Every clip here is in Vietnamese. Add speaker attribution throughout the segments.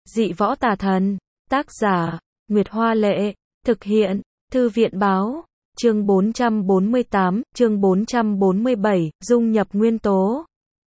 Speaker 1: Dị võ tà thần. Tác giả, Nguyệt Hoa Lệ. Thực hiện, Thư viện Báo. Chương 448, chương 447, dung nhập nguyên tố.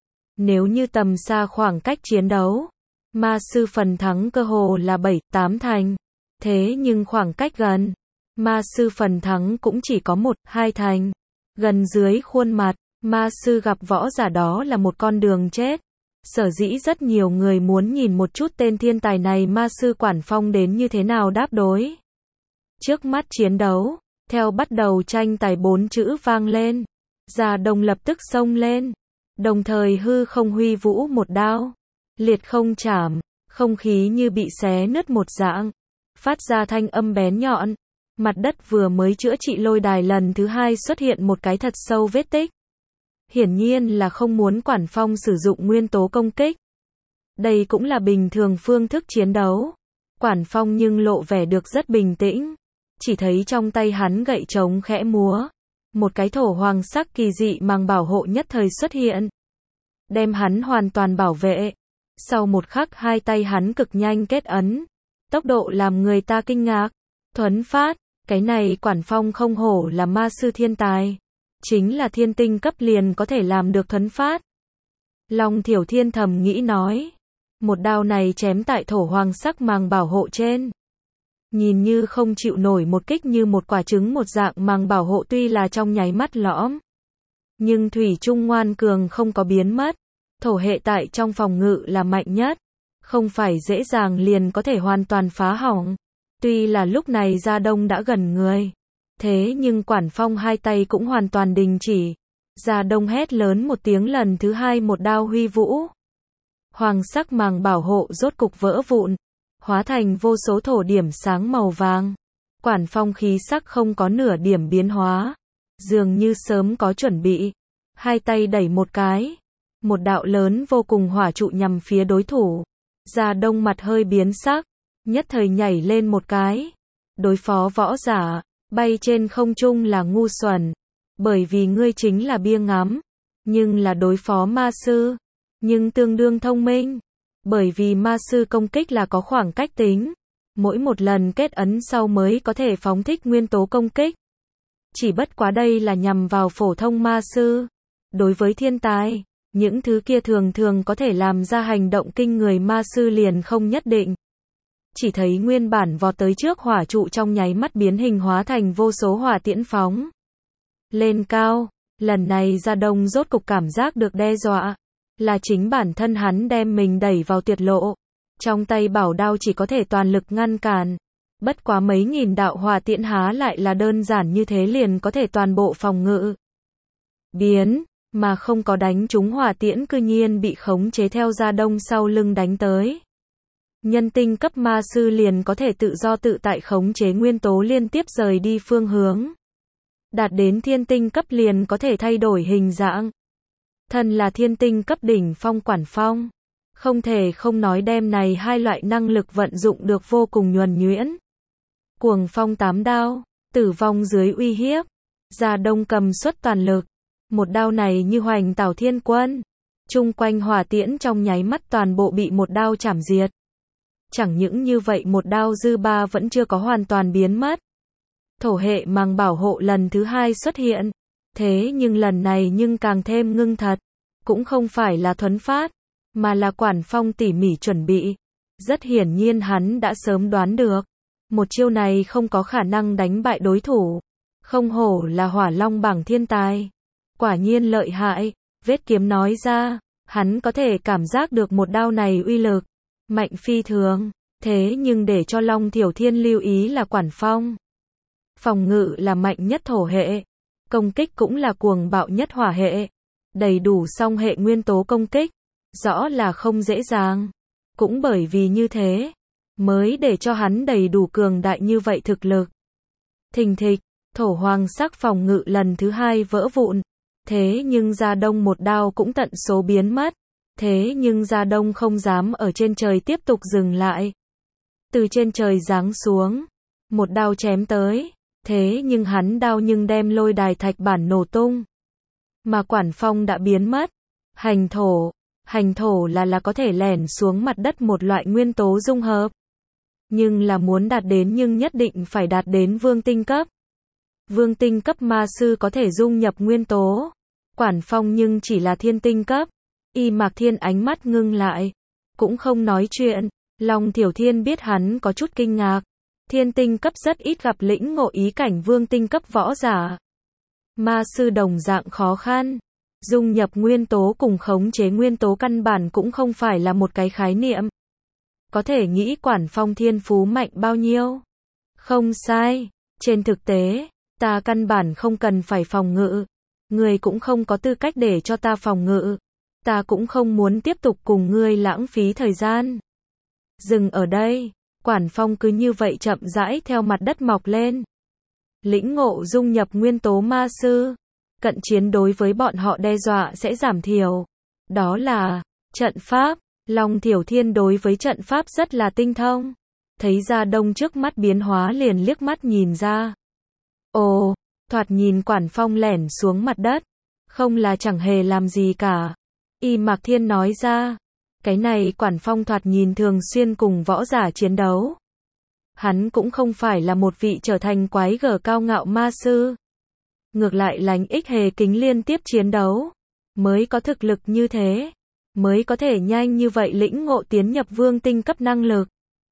Speaker 1: Nếu như tầm xa khoảng cách chiến đấu, ma sư phần thắng cơ hồ là 7-8 thành. Thế nhưng khoảng cách gần, ma sư phần thắng cũng chỉ có 1-2 thành. Gần dưới khuôn mặt, ma sư gặp võ giả đó là một con đường chết. Sở dĩ rất nhiều người muốn nhìn một chút tên thiên tài này ma sư Quản Phong đến như thế nào đáp đối. Trước mắt chiến đấu, theo bắt đầu tranh tài 4 chữ vang lên. Già Đông lập tức xông lên, đồng thời hư không huy vũ một đao. Liệt không chảm, không khí như bị xé nứt một dạng, phát ra thanh âm bén nhọn. Mặt đất vừa mới chữa trị lôi đài lần thứ 2 xuất hiện một cái thật sâu vết tích. Hiển nhiên là không muốn Quản Phong sử dụng nguyên tố công kích. Đây cũng là bình thường phương thức chiến đấu. Quản Phong nhưng lộ vẻ được rất bình tĩnh. Chỉ thấy trong tay hắn gậy trống khẽ múa. Một cái thổ hoàng sắc kỳ dị màng bảo hộ nhất thời xuất hiện. Đem hắn hoàn toàn bảo vệ. Sau một khắc hai tay hắn cực nhanh kết ấn. Tốc độ làm người ta kinh ngạc. Thuấn phát, cái này Quản Phong không hổ là ma sư thiên tài. Chính là thiên tinh cấp liền có thể làm được thuấn phát. Long Thiểu Thiên thầm nghĩ nói. Một đao này chém tại thổ hoàng sắc màng bảo hộ trên. Nhìn như không chịu nổi một kích như một quả trứng một dạng màng bảo hộ tuy là trong nháy mắt lõm. Nhưng thủy chung ngoan cường không có biến mất. Thổ hệ tại trong phòng ngự là mạnh nhất. Không phải dễ dàng liền có thể hoàn toàn phá hỏng. Tuy là lúc này Gia Đông đã gần người. Thế nhưng Quản Phong hai tay cũng hoàn toàn đình chỉ. Gia Đông hét lớn một tiếng lần thứ 2 một đao huy vũ. Hoàng sắc màng bảo hộ rốt cục vỡ vụn. Hóa thành vô số thổ điểm sáng màu vàng. Quản Phong khí sắc không có nửa điểm biến hóa. Dường như sớm có chuẩn bị. Hai tay đẩy một cái. Một đạo lớn vô cùng hỏa trụ nhằm phía đối thủ. Gia Đông mặt hơi biến sắc. Nhất thời nhảy lên một cái. Đối phó võ giả. Bay trên không trung là ngu xuẩn. Bởi vì ngươi chính là bia ngắm. Nhưng là đối phó ma sư. Nhưng tương đương thông minh. Bởi vì ma sư công kích là có khoảng cách tính. Mỗi một lần kết ấn sau mới có thể phóng thích nguyên tố công kích. Chỉ bất quá đây là nhằm vào phổ thông ma sư. Đối với thiên tài, những thứ kia thường thường có thể làm ra hành động kinh người ma sư liền không nhất định. Chỉ thấy nguyên bản vọt tới trước hỏa trụ trong nháy mắt biến hình hóa thành vô số hỏa tiễn phóng. Lên cao, lần này Gia Đông rốt cục cảm giác được đe dọa. Là chính bản thân hắn đem mình đẩy vào tuyệt lộ. Trong tay bảo đao chỉ có thể toàn lực ngăn cản. Bất quá mấy nghìn đạo hỏa tiễn há lại là đơn giản như thế liền có thể toàn bộ phòng ngự. Biến, mà không có đánh trúng hỏa tiễn cư nhiên bị khống chế theo Gia Đông sau lưng đánh tới. Nhân tinh cấp ma sư liền có thể tự do tự tại khống chế nguyên tố liên tiếp rời đi phương hướng. Đạt đến thiên tinh cấp liền có thể thay đổi hình dạng. Thân là thiên tinh cấp đỉnh phong Quản Phong. Không thể không nói đem này hai loại năng lực vận dụng được vô cùng nhuần nhuyễn. Cuồng phong 8 đao, tử vong dưới uy hiếp. Gia Đông cầm suất toàn lực. Một đao này như hoành tảo thiên quân. Chung quanh hỏa tiễn trong nháy mắt toàn bộ bị một đao chảm diệt. Chẳng những như vậy một đao dư ba vẫn chưa có hoàn toàn biến mất. Thổ hệ màng bảo hộ lần thứ 2 xuất hiện. Thế nhưng lần này nhưng càng thêm ngưng thật. Cũng không phải là thuấn phát, mà là Quản Phong tỉ mỉ chuẩn bị. Rất hiển nhiên hắn đã sớm đoán được. Một chiêu này không có khả năng đánh bại đối thủ. Không hổ là Hỏa Long bảng thiên tài. Quả nhiên lợi hại, vết kiếm nói ra. Hắn có thể cảm giác được một đao này uy lực. Mạnh phi thường. Thế nhưng để cho Long Thiểu Thiên lưu ý là Quản Phong. Phòng ngự là mạnh nhất thổ hệ. Công kích cũng là cuồng bạo nhất hỏa hệ. Đầy đủ song hệ nguyên tố công kích. Rõ là không dễ dàng. Cũng bởi vì như thế, mới để cho hắn đầy đủ cường đại như vậy thực lực. Thình thịch, thổ hoàng sắc phòng ngự lần thứ 2 vỡ vụn. Thế nhưng Gia Đông một đao cũng tận số biến mất. Thế nhưng Gia Đông không dám ở trên trời tiếp tục dừng lại. Từ trên trời giáng xuống. Một đao chém tới. Thế nhưng hắn đao nhưng đem lôi đài thạch bản nổ tung. Mà Quản Phong đã biến mất. Hành thổ. Hành thổ là có thể lẻn xuống mặt đất một loại nguyên tố dung hợp. Nhưng là muốn đạt đến nhưng nhất định phải đạt đến vương tinh cấp. Vương tinh cấp ma sư có thể dung nhập nguyên tố. Quản Phong nhưng chỉ là thiên tinh cấp. Y Mạc Thiên ánh mắt ngưng lại. Cũng không nói chuyện. Long Thiểu Thiên biết hắn có chút kinh ngạc. Thiên tinh cấp rất ít gặp lĩnh ngộ ý cảnh vương tinh cấp võ giả. Ma sư đồng dạng khó khăn. Dung nhập nguyên tố cùng khống chế nguyên tố căn bản cũng không phải là một cái khái niệm. Có thể nghĩ Quản Phong thiên phú mạnh bao nhiêu? Không sai. Trên thực tế, ta căn bản không cần phải phòng ngự. Ngươi cũng không có tư cách để cho ta phòng ngự. Ta cũng không muốn tiếp tục cùng ngươi lãng phí thời gian. Dừng ở đây, Quản Phong cứ như vậy chậm rãi theo mặt đất mọc lên. Lĩnh ngộ dung nhập nguyên tố ma sư. Cận chiến đối với bọn họ đe dọa sẽ giảm thiểu. Đó là trận pháp. Long Thiểu Thiên đối với trận pháp rất là tinh thông. Thấy Gia Đông trước mắt biến hóa liền liếc mắt nhìn ra. Ồ, thoạt nhìn Quản Phong lẻn xuống mặt đất. Không là chẳng hề làm gì cả. Y Mạc Thiên nói ra. Cái này Quản Phong thoạt nhìn thường xuyên cùng võ giả chiến đấu. Hắn cũng không phải là một vị trở thành quái gở cao ngạo ma sư. Ngược lại lánh ích hề kính liên tiếp chiến đấu. Mới có thực lực như thế. Mới có thể nhanh như vậy lĩnh ngộ tiến nhập vương tinh cấp năng lực.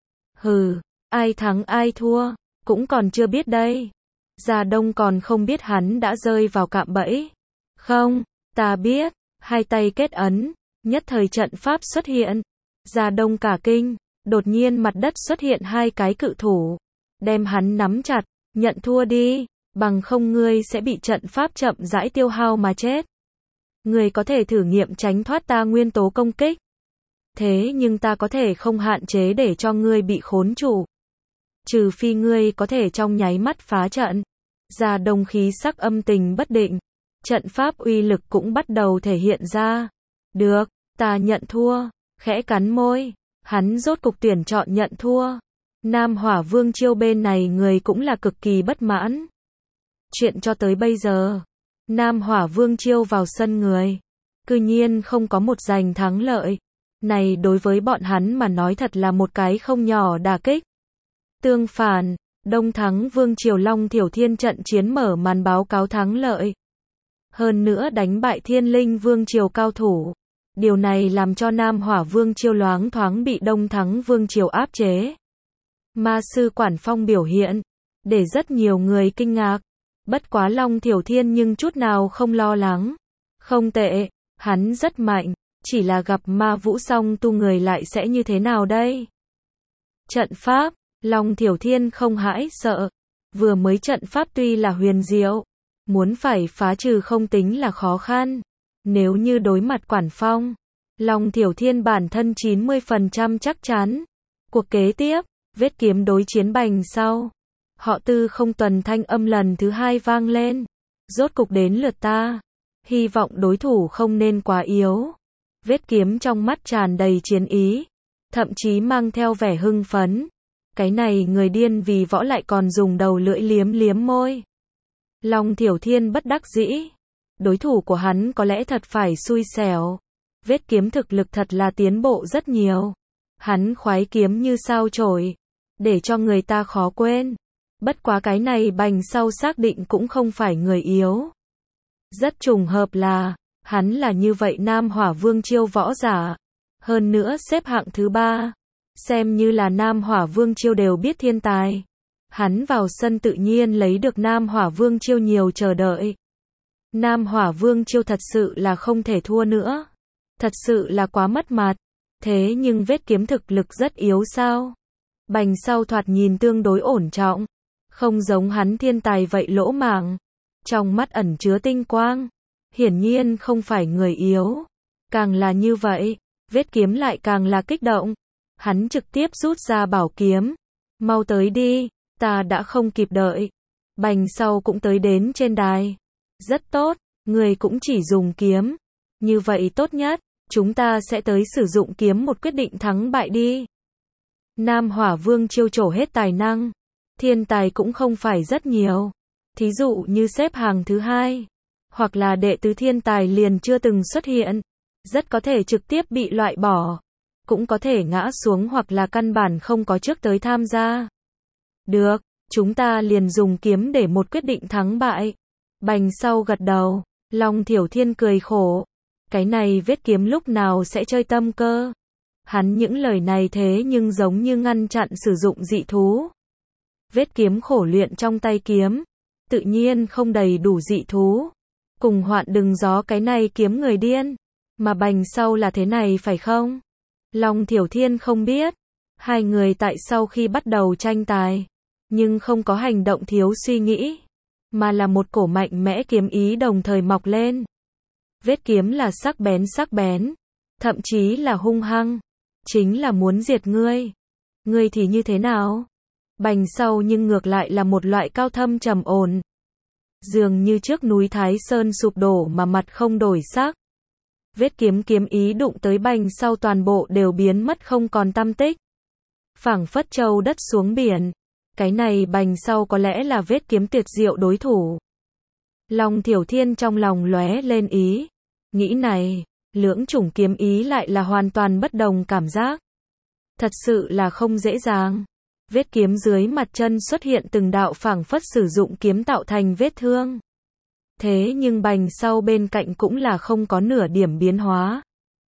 Speaker 1: Hừ, ai thắng ai thua, cũng còn chưa biết đây. Gia Đông còn không biết hắn đã rơi vào cạm bẫy. Không, ta biết, hai tay kết ấn, nhất thời trận pháp xuất hiện. Gia Đông cả kinh, đột nhiên mặt đất xuất hiện hai cái cự thủ. Đem hắn nắm chặt, nhận thua đi, bằng không ngươi sẽ bị trận pháp chậm rãi tiêu hao mà chết. Ngươi có thể thử nghiệm tránh thoát ta nguyên tố công kích. Thế nhưng ta có thể không hạn chế để cho ngươi bị khốn trụ. Trừ phi ngươi có thể trong nháy mắt phá trận. Gia Đông khí sắc âm tình bất định. Trận pháp uy lực cũng bắt đầu thể hiện ra. Được, ta nhận thua. Khẽ cắn môi. Hắn rốt cục tuyển chọn nhận thua. Nam Hỏa Vương Chiêu bên này người cũng là cực kỳ bất mãn. Chuyện cho tới bây giờ. Nam Hỏa Vương Chiêu vào sân người. Cư nhiên không có một giành thắng lợi. Này đối với bọn hắn mà nói thật là một cái không nhỏ đả kích. Tương phản, Đông Thắng Vương Triều Long Thiểu Thiên trận chiến mở màn báo cáo thắng lợi. Hơn nữa đánh bại Thiên Linh Vương Triều cao thủ. Điều này làm cho Nam Hỏa Vương Chiêu loáng thoáng bị Đông Thắng Vương Triều áp chế. Ma sư Quản Phong biểu hiện, để rất nhiều người kinh ngạc. Bất quá Long Thiểu Thiên nhưng chút nào không lo lắng. Không tệ, hắn rất mạnh, chỉ là gặp ma vũ song tu người lại sẽ như thế nào đây? Trận pháp, Long Thiểu Thiên không hãi sợ. Vừa mới trận pháp tuy là huyền diệu, muốn phải phá trừ không tính là khó khăn. Nếu như đối mặt Quản Phong, Long Thiểu Thiên bản thân 90% chắc chắn. Cuộc kế tiếp, vết kiếm đối chiến bành sau. Họ Tư không tuần thanh âm lần thứ hai vang lên. Rốt cục đến lượt ta. Hy vọng đối thủ không nên quá yếu. Vết kiếm trong mắt tràn đầy chiến ý. Thậm chí mang theo vẻ hưng phấn. Cái này người điên vì võ lại còn dùng đầu lưỡi liếm liếm môi. Long Thiểu Thiên bất đắc dĩ. Đối thủ của hắn có lẽ thật phải xui xẻo. Vết kiếm thực lực thật là tiến bộ rất nhiều. Hắn khoái kiếm như sao chổi. Để cho người ta khó quên. Bất quá cái này bành sau xác định cũng không phải người yếu. Rất trùng hợp là, hắn là như vậy Nam Hỏa Vương Chiêu võ giả. Hơn nữa xếp hạng thứ 3. Xem như là Nam Hỏa Vương Chiêu đều biết thiên tài. Hắn vào sân tự nhiên lấy được Nam Hỏa Vương Chiêu nhiều chờ đợi. Nam Hỏa Vương Chiêu thật sự là không thể thua nữa. Thật sự là quá mất mặt. Thế nhưng vết kiếm thực lực rất yếu sao? Bành sau thoạt nhìn tương đối ổn trọng. Không giống hắn thiên tài vậy lỗ mãng. Trong mắt ẩn chứa tinh quang. Hiển nhiên không phải người yếu. Càng là như vậy, vết kiếm lại càng là kích động. Hắn trực tiếp rút ra bảo kiếm. Mau tới đi, ta đã không kịp đợi. Bành sau cũng tới đến trên đài. Rất tốt, người cũng chỉ dùng kiếm. Như vậy tốt nhất, chúng ta sẽ tới sử dụng kiếm một quyết định thắng bại đi. Nam Hỏa Vương Chiêu trổ hết tài năng. Thiên tài cũng không phải rất nhiều. Thí dụ như xếp hàng thứ 2. Hoặc là đệ tứ thiên tài liền chưa từng xuất hiện. rất có thể trực tiếp bị loại bỏ, cũng có thể ngã xuống hoặc là căn bản không có trước tới tham gia. Được, chúng ta liền dùng kiếm để một quyết định thắng bại. Bành Sau gật đầu, Long Thiểu Thiên cười khổ. Cái này vết kiếm lúc nào sẽ chơi tâm cơ? Hắn những lời này thế nhưng giống như ngăn chặn sử dụng dị thú. Vết kiếm khổ luyện trong tay kiếm, tự nhiên không đầy đủ dị thú. Cùng Hoạn Đừng Gió cái này kiếm người điên. Mà Bành Sau là thế này phải không? Long Thiểu Thiên không biết. Hai người tại sau khi bắt đầu tranh tài, nhưng không có hành động thiếu suy nghĩ, mà là một cổ mạnh mẽ kiếm ý đồng thời mọc lên. Vết kiếm là sắc bén, thậm chí là hung hăng, chính là muốn diệt ngươi. Ngươi thì như thế nào? Bành Sau nhưng ngược lại là một loại cao thâm trầm ổn. Dường như trước núi Thái Sơn sụp đổ mà mặt không đổi sắc. Vết kiếm ý đụng tới Bành Sau toàn bộ đều biến mất không còn tăm tích. Phảng phất châu đất xuống biển. Cái này Bành Sau có lẽ là vết kiếm tuyệt diệu đối thủ. Long Thiểu Thiên trong lòng lóe lên ý. Nghĩ này, lưỡng chủng kiếm ý lại là hoàn toàn bất đồng cảm giác. Thật sự là không dễ dàng. Vết kiếm dưới mặt chân xuất hiện từng đạo phảng phất sử dụng kiếm tạo thành vết thương. Thế nhưng Bành Sau bên cạnh cũng là không có nửa điểm biến hóa.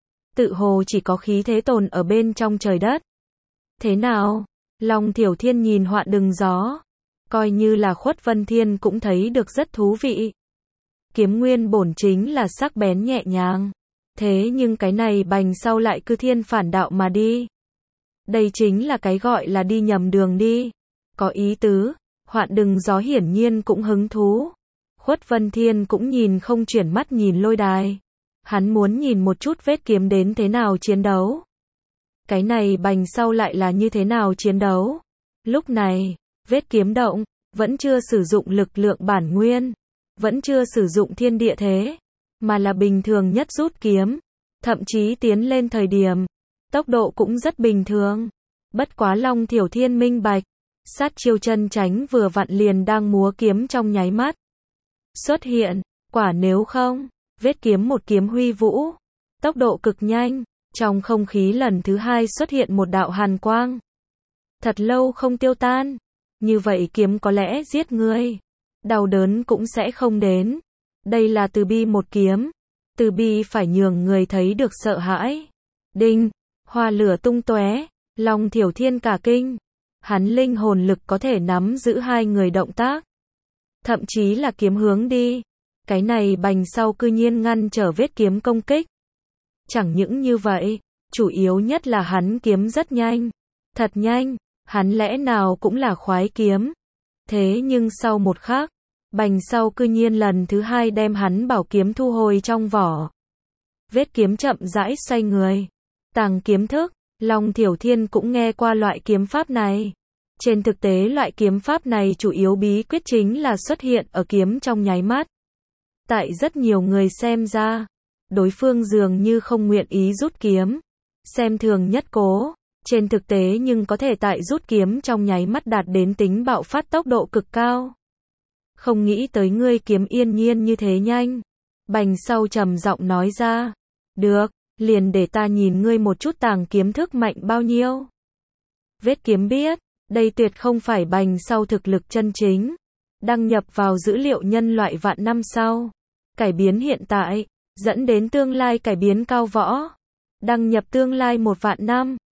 Speaker 1: Tự hồ chỉ có khí thế tồn ở bên trong trời đất. Thế nào? Long Thiểu Thiên nhìn Hoạn Đừng Gió. Coi như là Khuất Vân Thiên cũng thấy được rất thú vị. Kiếm nguyên bổn chính là sắc bén nhẹ nhàng. Thế nhưng cái này Bành Sau lại cứ thiên phản đạo mà đi. Đây chính là cái gọi là đi nhầm đường đi. Có ý tứ. Hoạn Đừng Gió hiển nhiên cũng hứng thú. Khuất Vân Thiên cũng nhìn không chuyển mắt nhìn lôi đài. Hắn muốn nhìn một chút vết kiếm đến thế nào chiến đấu. Cái này Bành Sau lại là như thế nào chiến đấu. Lúc này, vết kiếm động, vẫn chưa sử dụng lực lượng bản nguyên, vẫn chưa sử dụng thiên địa thế, mà là bình thường nhất rút kiếm, thậm chí tiến lên thời điểm, tốc độ cũng rất bình thường. Bất quá Long Thiểu Thiên minh bạch, sát chiêu chân tránh vừa vặn liền đang múa kiếm trong nháy mắt. Xuất hiện, quả nếu không, vết kiếm một kiếm huy vũ, tốc độ cực nhanh, trong không khí lần thứ hai xuất hiện một đạo hàn quang. Thật lâu không tiêu tan, như vậy kiếm có lẽ giết ngươi, đau đớn cũng sẽ không đến. Đây là từ bi một kiếm, từ bi phải nhường người thấy được sợ hãi. Đinh, hoa lửa tung tóe, Long Thiểu Thiên cả kinh, hắn linh hồn lực có thể nắm giữ hai người động tác, thậm chí là kiếm hướng đi. Cái này Bành Sau cư nhiên ngăn trở vết kiếm công kích. Chẳng những như vậy, chủ yếu nhất là hắn kiếm rất nhanh, thật nhanh, hắn lẽ nào cũng là khoái kiếm. Thế nhưng sau một khắc, Bành Sau cư nhiên lần thứ hai đem hắn bảo kiếm thu hồi trong vỏ. Vết kiếm chậm rãi xoay người, tàng kiếm thức. Long Thiểu Thiên cũng nghe qua loại kiếm pháp này. Trên thực tế loại kiếm pháp này chủ yếu bí quyết chính là xuất hiện ở kiếm trong nháy mắt. Tại rất nhiều người xem ra, đối phương dường như không nguyện ý rút kiếm, xem thường nhất cố. Trên thực tế nhưng có thể tại rút kiếm trong nháy mắt đạt đến tính bạo phát tốc độ cực cao. Không nghĩ tới ngươi kiếm yên nhiên như thế nhanh. Bành Sau trầm giọng nói ra. Được, liền để ta nhìn ngươi một chút tàng kiếm thức mạnh bao nhiêu. Vết kiếm biết, đây tuyệt không phải Bành Sau thực lực chân chính. Đăng nhập vào dữ liệu nhân loại vạn năm sau. Cải biến hiện tại, dẫn đến tương lai cải biến cao võ. Đăng nhập tương lai 1 vạn năm.